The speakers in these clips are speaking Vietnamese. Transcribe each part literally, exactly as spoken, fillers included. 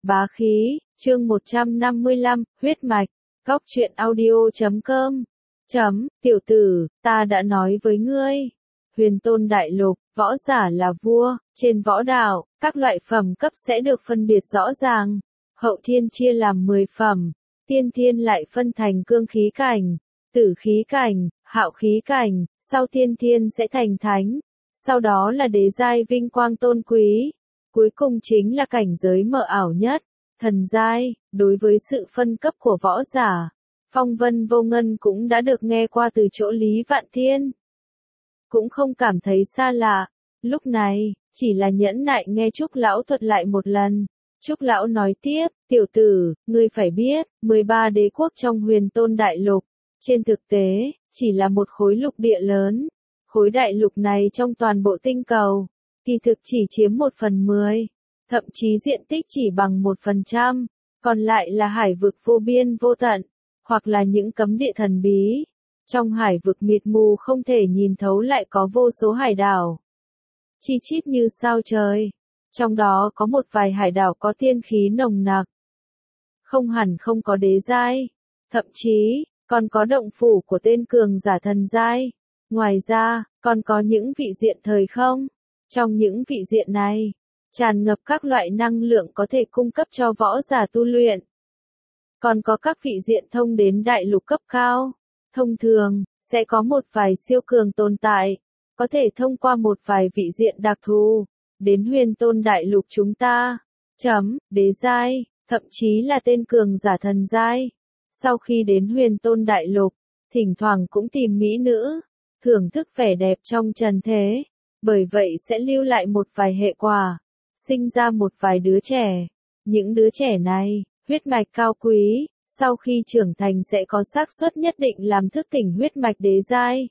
Bá khí, chương một trăm năm mươi lăm, huyết mạch, góc truyện audio chấm com. Chấm, tiểu tử, ta đã nói với ngươi. Huyền Tôn Đại Lục, võ giả là vua, trên võ đạo, các loại phẩm cấp sẽ được phân biệt rõ ràng. Hậu thiên chia làm mười phẩm, tiên thiên lại phân thành cương khí cảnh, tử khí cảnh, hạo khí cảnh, sau tiên thiên sẽ thành thánh, sau đó là đế giai vinh quang tôn quý, cuối cùng chính là cảnh giới mờ ảo nhất, thần giai. Đối với sự phân cấp của võ giả, Phong Vân Vô Ngân cũng đã được nghe qua từ chỗ Lý Vạn Thiên, cũng không cảm thấy xa lạ. Lúc này, chỉ là nhẫn nại nghe Trúc Lão thuật lại một lần. Trúc Lão nói tiếp, tiểu tử, ngươi phải biết, mười ba đế quốc trong Huyền Tôn Đại Lục, trên thực tế, chỉ là một khối lục địa lớn. Khối đại lục này trong toàn bộ tinh cầu, kỳ thực chỉ chiếm một phần mười, thậm chí diện tích chỉ bằng một phần trăm, còn lại là hải vực vô biên vô tận, hoặc là những cấm địa thần bí. Trong hải vực mịt mù không thể nhìn thấu lại có vô số hải đảo, chi chít như sao trời. Trong đó có một vài hải đảo có tiên khí nồng nặc, không hẳn không có đế giai, thậm chí còn có động phủ của tên cường giả thần giai. Ngoài ra, còn có những vị diện thời không. Trong những vị diện này, tràn ngập các loại năng lượng có thể cung cấp cho võ giả tu luyện. Còn có các vị diện thông đến đại lục cấp cao. Thông thường, sẽ có một vài siêu cường tồn tại, có thể thông qua một vài vị diện đặc thù, đến Huyền Tôn Đại Lục chúng ta. Chấm, đế giai, thậm chí là tên cường giả thần giai. Sau khi đến Huyền Tôn Đại Lục, thỉnh thoảng cũng tìm mỹ nữ, thưởng thức vẻ đẹp trong trần thế, bởi vậy sẽ lưu lại một vài hệ quả, sinh ra một vài đứa trẻ. Những đứa trẻ này, huyết mạch cao quý, sau khi trưởng thành sẽ có xác suất nhất định làm thức tỉnh huyết mạch đế giai,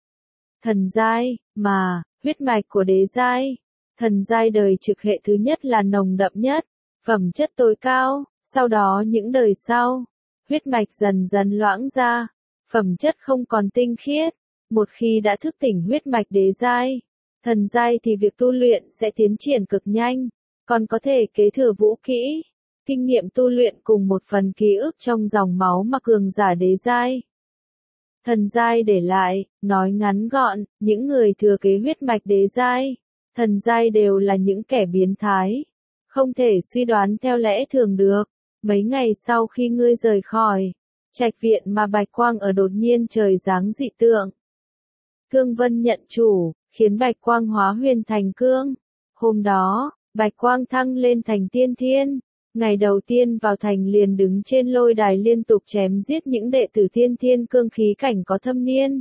thần giai, mà huyết mạch của đế giai, thần giai đời trực hệ thứ nhất là nồng đậm nhất, phẩm chất tối cao, sau đó những đời sau, huyết mạch dần dần loãng ra, phẩm chất không còn tinh khiết. Một khi đã thức tỉnh huyết mạch đế giai, thần giai thì việc tu luyện sẽ tiến triển cực nhanh, còn có thể kế thừa vũ kỹ, kinh nghiệm tu luyện cùng một phần ký ức trong dòng máu mà cường giả đế giai, thần giai để lại. Nói ngắn gọn, những người thừa kế huyết mạch đế giai, thần giai đều là những kẻ biến thái, không thể suy đoán theo lẽ thường được. Mấy ngày sau khi ngươi rời khỏi trạch viện mà Bạch Quang ở, đột nhiên trời giáng dị tượng. Cương Vân nhận chủ, khiến Bạch Quang hóa huyền thành cương. Hôm đó, Bạch Quang thăng lên thành tiên thiên. Ngày đầu tiên vào thành liền đứng trên lôi đài liên tục chém giết những đệ tử tiên thiên cương khí cảnh có thâm niên.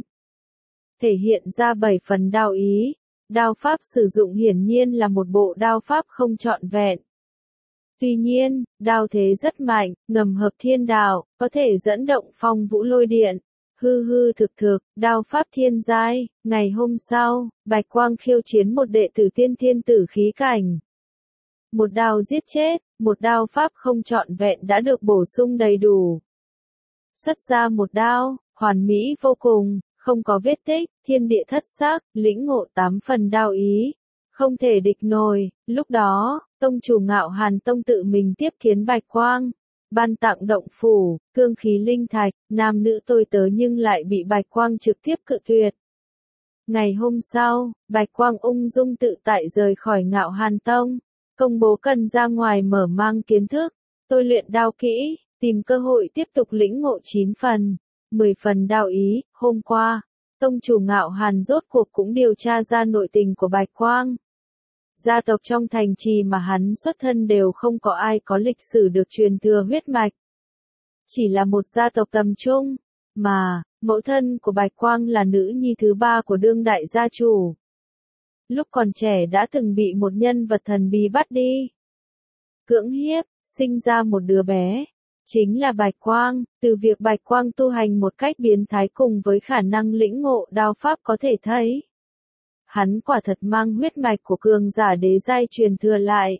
Thể hiện ra bảy phần đao ý. Đao pháp sử dụng hiển nhiên là một bộ đao pháp không trọn vẹn. Tuy nhiên, đao thế rất mạnh, ngầm hợp thiên đạo, có thể dẫn động phong vũ lôi điện. Hư hư thực thực, đao pháp thiên giai. Ngày hôm sau, Bạch Quang khiêu chiến một đệ tử tiên thiên tử khí cảnh. Một đao giết chết, một đao pháp không trọn vẹn đã được bổ sung đầy đủ. Xuất ra một đao, hoàn mỹ vô cùng, không có vết tích, thiên địa thất sắc, lĩnh ngộ tám phần đao ý. Không thể địch nổi. Lúc đó, tông chủ Ngạo Hàn Tông tự mình tiếp kiến Bạch Quang, ban tặng động phủ, cương khí linh thạch, nam nữ tôi tớ, nhưng lại bị Bạch Quang trực tiếp cự tuyệt. Ngày hôm sau, Bạch Quang ung dung tự tại rời khỏi Ngạo Hàn Tông, công bố cần ra ngoài mở mang kiến thức, tôi luyện đao kỹ, tìm cơ hội tiếp tục lĩnh ngộ chín phần, mười phần đao ý. Hôm qua, tông chủ Ngạo Hàn rốt cuộc cũng điều tra ra nội tình của Bạch Quang. Gia tộc trong thành trì mà hắn xuất thân đều không có ai có lịch sử được truyền thừa huyết mạch. Chỉ là một gia tộc tầm trung, mà mẫu thân của Bạch Quang là nữ nhi thứ ba của đương đại gia chủ. Lúc còn trẻ đã từng bị một nhân vật thần bí bắt đi, cưỡng hiếp, sinh ra một đứa bé, chính là Bạch Quang. Từ việc Bạch Quang tu hành một cách biến thái cùng với khả năng lĩnh ngộ đao pháp có thể thấy, hắn quả thật mang huyết mạch của cường giả đế giai truyền thừa lại.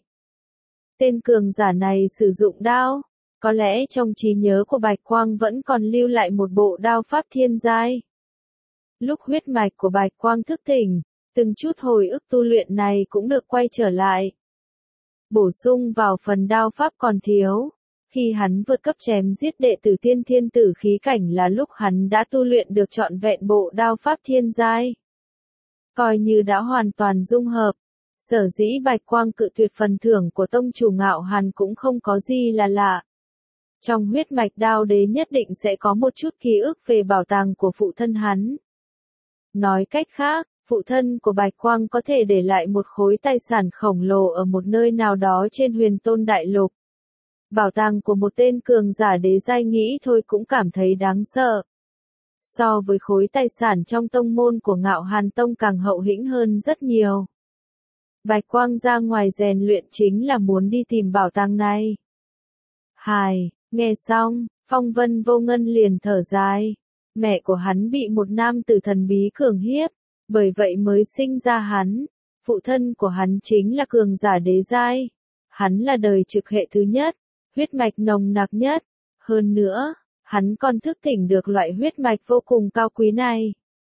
Tên cường giả này sử dụng đao, có lẽ trong trí nhớ của Bạch Quang vẫn còn lưu lại một bộ đao pháp thiên giai. Lúc huyết mạch của Bạch Quang thức tỉnh, từng chút hồi ức tu luyện này cũng được quay trở lại. bổ sung vào phần đao pháp còn thiếu. Khi hắn vượt cấp chém giết đệ tử tiên thiên tử khí cảnh là lúc hắn đã tu luyện được trọn vẹn bộ đao pháp thiên giai. Coi như đã hoàn toàn dung hợp. Sở dĩ Bạch Quang cự tuyệt phần thưởng của tông chủ Ngạo Hàn cũng không có gì là lạ. Trong huyết mạch đao đế nhất định sẽ có một chút ký ức về bảo tàng của phụ thân hắn. Nói cách khác, phụ thân của Bạch Quang có thể để lại một khối tài sản khổng lồ ở một nơi nào đó trên Huyền Tôn Đại Lục. Bảo tàng của một tên cường giả đế giai nghĩ thôi cũng cảm thấy đáng sợ. So với khối tài sản trong tông môn của Ngạo Hàn Tông càng hậu hĩnh hơn rất nhiều. Bạch Quang ra ngoài rèn luyện chính là muốn đi tìm bảo tàng này. Hài, nghe xong, Phong Vân Vô Ngân liền thở dài. Mẹ của hắn bị một nam tử thần bí cường hiếp, bởi vậy mới sinh ra hắn. Phụ thân của hắn chính là cường giả đế giai. Hắn là đời trực hệ thứ nhất, huyết mạch nồng nặc nhất. Hơn nữa, hắn còn thức tỉnh được loại huyết mạch vô cùng cao quý này.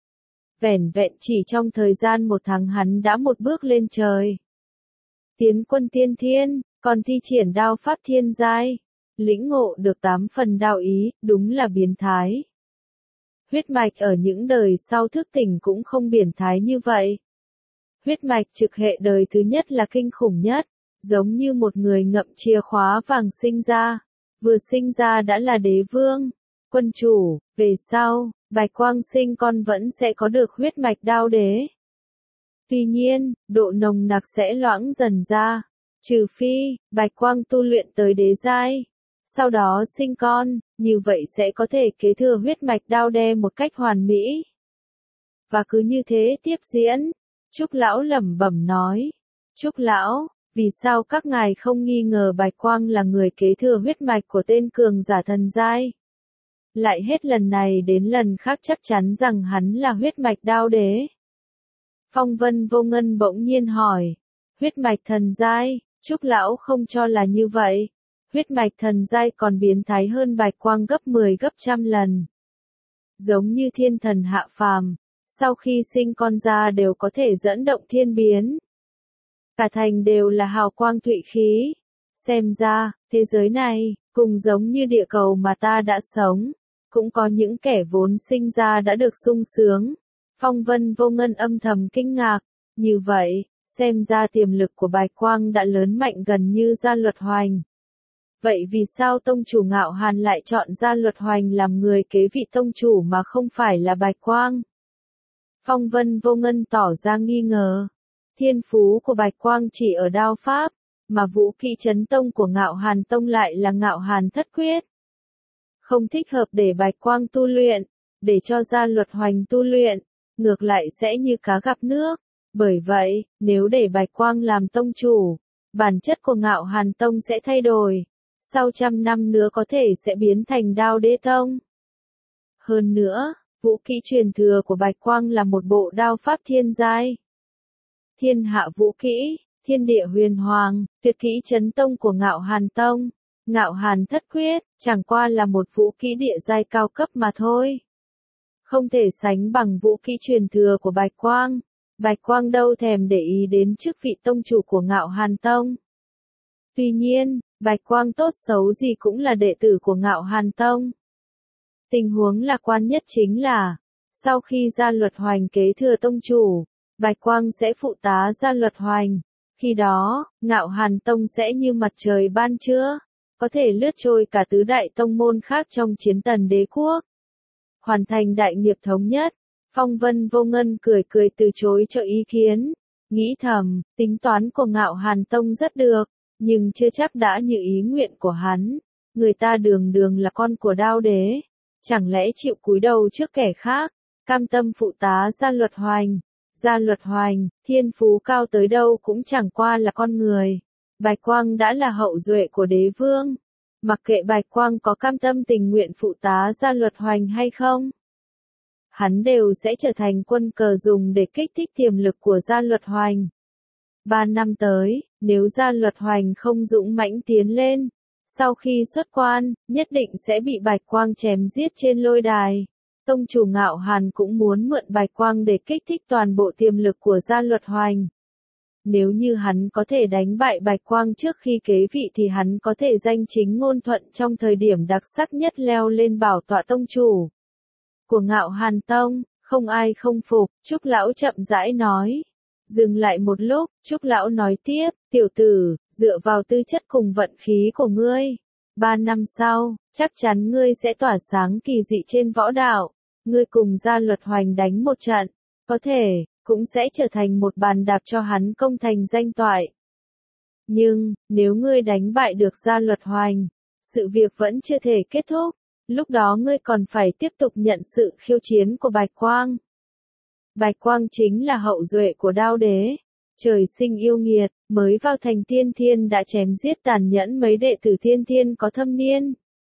Vẻn vẹn chỉ trong thời gian một tháng hắn đã một bước lên trời. Tiến quân tiên thiên, còn thi triển đao pháp thiên giai. Lĩnh ngộ được tám phần đao ý, đúng là biến thái. Huyết mạch ở những đời sau thức tỉnh cũng không biến thái như vậy. Huyết mạch trực hệ đời thứ nhất là kinh khủng nhất, giống như một người ngậm chìa khóa vàng sinh ra. Vừa sinh ra đã là đế vương, quân chủ, về sau, Bạch Quang sinh con vẫn sẽ có được huyết mạch đao đế. Tuy nhiên, độ nồng nặc sẽ loãng dần ra, trừ phi, Bạch Quang tu luyện tới đế giai, sau đó sinh con, như vậy sẽ có thể kế thừa huyết mạch đao đế một cách hoàn mỹ. Và cứ như thế tiếp diễn, Trúc Lão lẩm bẩm nói, Trúc Lão, vì sao các ngài không nghi ngờ Bạch Quang là người kế thừa huyết mạch của tên cường giả thần giai? Lại hết lần này đến lần khác chắc chắn rằng hắn là huyết mạch đao đế. Phong Vân Vô Ngân bỗng nhiên hỏi, huyết mạch thần giai, Trúc Lão không cho là như vậy. Huyết mạch thần giai còn biến thái hơn Bạch Quang gấp mười gấp trăm lần. Giống như thiên thần hạ phàm, sau khi sinh con ra đều có thể dẫn động thiên biến. Cả thành đều là hào quang thụy khí. Xem ra, thế giới này, cùng giống như địa cầu mà ta đã sống, cũng có những kẻ vốn sinh ra đã được sung sướng. Phong Vân Vô Ngân âm thầm kinh ngạc, như vậy, xem ra tiềm lực của Bạch Quang đã lớn mạnh gần như Gia Luật Hoành. Vậy vì sao tông chủ Ngạo Hàn lại chọn Gia Luật Hoành làm người kế vị tông chủ mà không phải là Bạch Quang? Phong Vân Vô Ngân tỏ ra nghi ngờ. Thiên phú của Bạch Quang chỉ ở đao pháp, mà vũ kỹ chấn tông của Ngạo Hàn Tông lại là Ngạo Hàn Thất Quyết. Không thích hợp để Bạch Quang tu luyện, để cho Gia Luật Hoành tu luyện, ngược lại sẽ như cá gặp nước. Bởi vậy, nếu để Bạch Quang làm tông chủ, bản chất của Ngạo Hàn Tông sẽ thay đổi. Sau trăm năm nữa có thể sẽ biến thành đao đế tông. Hơn nữa, vũ kỹ truyền thừa của Bạch Quang là một bộ đao pháp thiên giai. Thiên hạ vũ kỹ, thiên địa huyền hoàng, tuyệt kỹ chấn tông của Ngạo Hàn Tông, Ngạo Hàn Thất Quyết, chẳng qua là một vũ kỹ địa giai cao cấp mà thôi. Không thể sánh bằng vũ kỹ truyền thừa của Bạch Quang. Bạch Quang đâu thèm để ý đến chức vị tông chủ của Ngạo Hàn Tông. Tuy nhiên, Bạch Quang tốt xấu gì cũng là đệ tử của Ngạo Hàn Tông. Tình huống lạc quan nhất chính là, sau khi Gia Luật Hoành kế thừa tông chủ, Bạch Quang sẽ phụ tá Gia Luật Hoành. Khi đó, Ngạo Hàn Tông sẽ như mặt trời ban trưa, có thể lướt trôi cả tứ đại tông môn khác trong chiến tần đế quốc. Hoàn thành đại nghiệp thống nhất, Phong Vân Vô Ngân cười cười từ chối cho ý kiến, nghĩ thầm, tính toán của Ngạo Hàn Tông rất được, nhưng chưa chắc đã như ý nguyện của hắn. Người ta đường đường là con của đao đế, chẳng lẽ chịu cúi đầu trước kẻ khác, cam tâm phụ tá Gia Luật Hoành. Gia Luật Hoành, thiên phú cao tới đâu cũng chẳng qua là con người. Bạch Quang đã là hậu duệ của đế vương. Mặc kệ Bạch Quang có cam tâm tình nguyện phụ tá Gia Luật Hoành hay không, hắn đều sẽ trở thành quân cờ dùng để kích thích tiềm lực của Gia Luật Hoành. Ba năm tới, nếu Gia Luật Hoành không dũng mãnh tiến lên, sau khi xuất quan, nhất định sẽ bị Bạch Quang chém giết trên lôi đài. Tông chủ Ngạo Hàn cũng muốn mượn Bạch Quang để kích thích toàn bộ tiềm lực của Gia Luật Hoành. Nếu như hắn có thể đánh bại Bạch Quang trước khi kế vị thì hắn có thể danh chính ngôn thuận trong thời điểm đặc sắc nhất leo lên bảo tọa tông chủ của Ngạo Hàn Tông, không ai không phục. Trúc Lão chậm rãi nói. Dừng lại một lúc, Trúc Lão nói tiếp, tiểu tử, dựa vào tư chất cùng vận khí của ngươi, ba năm sau, chắc chắn ngươi sẽ tỏa sáng kỳ dị trên võ đạo, ngươi cùng Gia Luật Hoành đánh một trận, có thể, cũng sẽ trở thành một bàn đạp cho hắn công thành danh toại. Nhưng, nếu ngươi đánh bại được Gia Luật Hoành, sự việc vẫn chưa thể kết thúc, lúc đó ngươi còn phải tiếp tục nhận sự khiêu chiến của Bạch Quang. Bạch Quang chính là hậu duệ của Đao Đế, trời sinh yêu nghiệt, mới vào thành tiên thiên đã chém giết tàn nhẫn mấy đệ tử tiên thiên có thâm niên.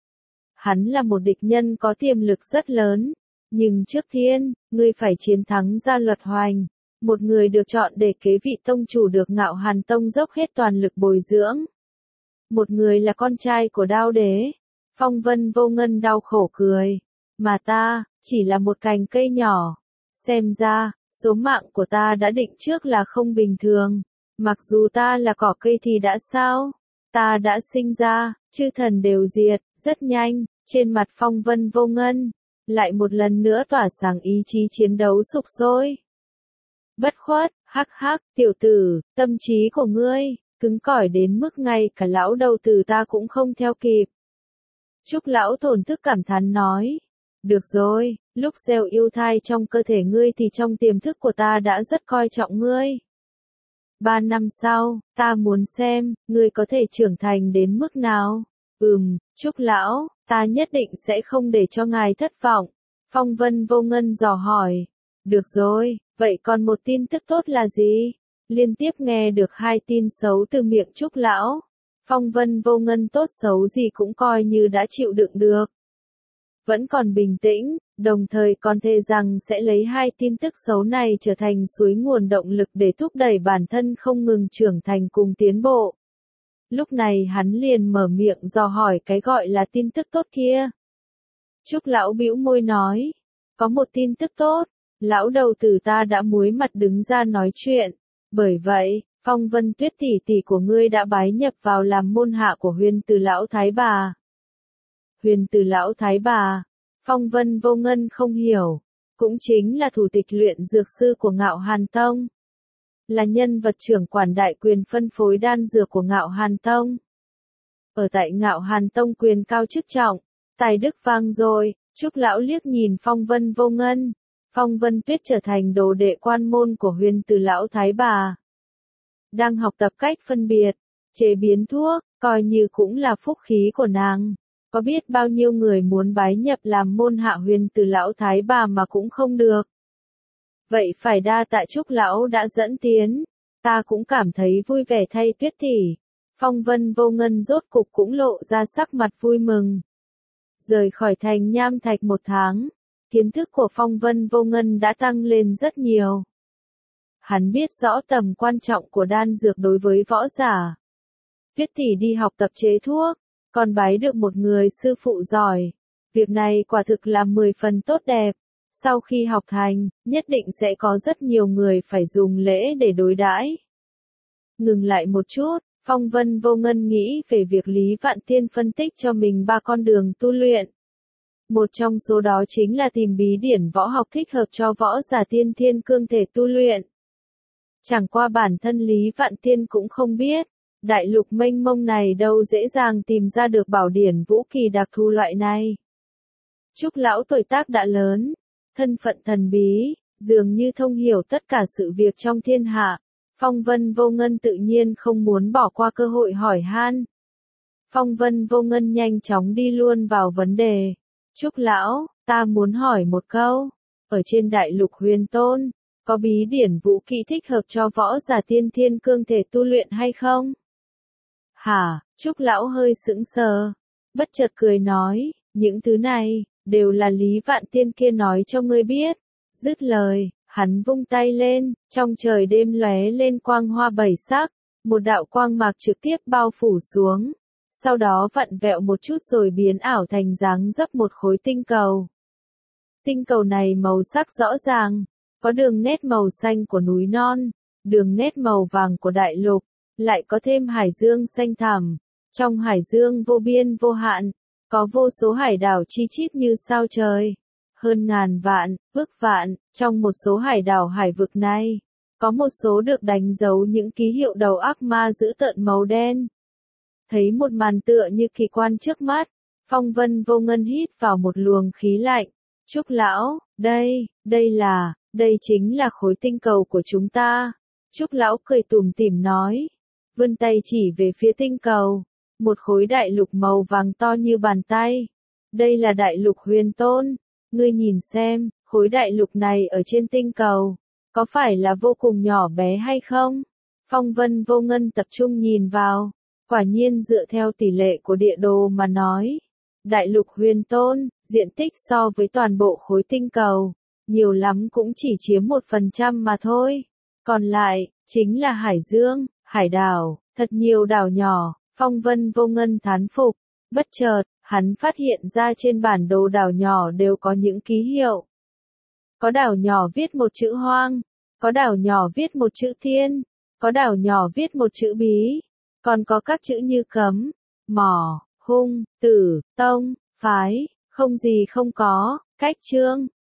Hắn là một địch nhân có tiềm lực rất lớn, nhưng trước tiên, ngươi phải chiến thắng Gia Luật Hoành, một người được chọn để kế vị tông chủ được Ngạo Hàn Tông dốc hết toàn lực bồi dưỡng. Một người là con trai của Đao Đế. Phong Vân Vô Ngân đau khổ cười, mà ta, chỉ là một cành cây nhỏ. Xem ra, số mạng của ta đã định trước là không bình thường. Mặc dù ta là cỏ cây thì đã sao? Ta đã sinh ra, chư thần đều diệt, rất nhanh, trên mặt Phong Vân Vô Ngân, lại một lần nữa tỏa sáng ý chí chiến đấu sục sôi. Bất khuất, hắc hắc, tiểu tử, tâm trí của ngươi, cứng cỏi đến mức ngay cả lão đầu tử ta cũng không theo kịp. Trúc Lão thổn thức cảm thán nói. Được rồi, lúc gieo yêu thai trong cơ thể ngươi thì trong tiềm thức của ta đã rất coi trọng ngươi. Ba năm sau, ta muốn xem, ngươi có thể trưởng thành đến mức nào. Ừm, Trúc Lão, ta nhất định sẽ không để cho ngài thất vọng. Phong Vân Vô Ngân dò hỏi. Được rồi, vậy còn một tin tức tốt là gì? Liên tiếp nghe được hai tin xấu từ miệng Trúc Lão. Phong Vân Vô Ngân tốt xấu gì cũng coi như đã chịu đựng được. Vẫn còn bình tĩnh, đồng thời còn thề rằng sẽ lấy hai tin tức xấu này trở thành suối nguồn động lực để thúc đẩy bản thân không ngừng trưởng thành cùng tiến bộ. Lúc này hắn liền mở miệng dò hỏi cái gọi là tin tức tốt kia. Trúc Lão bĩu môi nói, có một tin tức tốt, lão đầu tử ta đã muối mặt đứng ra nói chuyện, bởi vậy, Phong Vân Tuyết tỷ tỷ của ngươi đã bái nhập vào làm môn hạ của Huyền Từ Lão Thái Bà. Huyền Từ Lão Thái Bà, Phong Vân Vô Ngân không hiểu, cũng chính là thủ tịch luyện dược sư của Ngạo Hàn Tông. Là nhân vật trưởng quản đại quyền phân phối đan dược của Ngạo Hàn Tông. Ở tại Ngạo Hàn Tông quyền cao chức trọng, tài đức vang dội. Trúc Lão liếc nhìn Phong Vân Vô Ngân. Phong Vân Tuyết trở thành đồ đệ quan môn của Huyền Từ Lão Thái Bà. Đang học tập cách phân biệt, chế biến thuốc, coi như cũng là phúc khí của nàng. Có biết bao nhiêu người muốn bái nhập làm môn hạ Huyền Từ Lão Thái Bà mà cũng không được. Vậy phải đa tạ Trúc Lão đã dẫn tiến. Ta cũng cảm thấy vui vẻ thay Tuyết tỷ. Phong Vân Vô Ngân rốt cục cũng lộ ra sắc mặt vui mừng. Rời khỏi thành Nham Thạch một tháng, kiến thức của Phong Vân Vô Ngân đã tăng lên rất nhiều. Hắn biết rõ tầm quan trọng của đan dược đối với võ giả. Tuyết tỷ đi học tập chế thuốc, còn bái được một người sư phụ giỏi. Việc này quả thực là mười phần tốt đẹp. Sau khi học thành, nhất định sẽ có rất nhiều người phải dùng lễ để đối đãi. Ngừng lại một chút, Phong Vân Vô Ngân nghĩ về việc Lý Vạn Tiên phân tích cho mình ba con đường tu luyện. Một trong số đó chính là tìm bí điển võ học thích hợp cho võ giả tiên thiên cương thể tu luyện. Chẳng qua bản thân Lý Vạn Tiên cũng không biết, đại lục mênh mông này đâu dễ dàng tìm ra được bảo điển vũ kỳ đặc thù loại này. Trúc Lão tuổi tác đã lớn, thân phận thần bí, dường như thông hiểu tất cả sự việc trong thiên hạ. Phong Vân Vô Ngân tự nhiên không muốn bỏ qua cơ hội hỏi han. Phong Vân Vô Ngân nhanh chóng đi luôn vào vấn đề. Trúc Lão, ta muốn hỏi một câu. Ở trên đại lục Huyền Tôn, có bí điển vũ kỹ thích hợp cho võ giả tiên thiên cương thể tu luyện hay không? Hả? Trúc Lão hơi sững sờ. Bất chợt cười nói, những thứ này, đều là Lý Vạn Tiên kia nói cho ngươi biết. Dứt lời, hắn vung tay lên, trong trời đêm lóe lên quang hoa bảy sắc, một đạo quang mạc trực tiếp bao phủ xuống, sau đó vặn vẹo một chút rồi biến ảo thành dáng dấp một khối tinh cầu. Tinh cầu này màu sắc rõ ràng, có đường nét màu xanh của núi non, đường nét màu vàng của đại lục, lại có thêm hải dương xanh thẳm. Trong hải dương vô biên vô hạn, có vô số hải đảo chi chít như sao trời. Hơn ngàn vạn, ước vạn, trong một số hải đảo hải vực này, có một số được đánh dấu những ký hiệu đầu ác ma dữ tợn màu đen. Thấy một màn tựa như kỳ quan trước mắt, Phong Vân Vô Ngân hít vào một luồng khí lạnh. Trúc lão, đây, đây là, đây chính là khối tinh cầu của chúng ta. Trúc lão cười tủm tỉm nói, vươn tay chỉ về phía tinh cầu, một khối đại lục màu vàng to như bàn tay. Đây là đại lục Huyền Tôn, ngươi nhìn xem, khối đại lục này ở trên tinh cầu, có phải là vô cùng nhỏ bé hay không? Phong Vân Vô Ngân tập trung nhìn vào, quả nhiên dựa theo tỷ lệ của địa đồ mà nói. Đại lục Huyền Tôn, diện tích so với toàn bộ khối tinh cầu, nhiều lắm cũng chỉ chiếm một phần trăm mà thôi. Còn lại, chính là hải dương, hải đảo, thật nhiều đảo nhỏ. Phong Vân Vô Ngân thán phục, bất chợt, hắn phát hiện ra trên bản đồ đảo nhỏ đều có những ký hiệu. Có đảo nhỏ viết một chữ hoang, có đảo nhỏ viết một chữ thiên, có đảo nhỏ viết một chữ bí, còn có các chữ như cấm, mỏ, hung, tử, tông, phái, không gì không có, cách trương,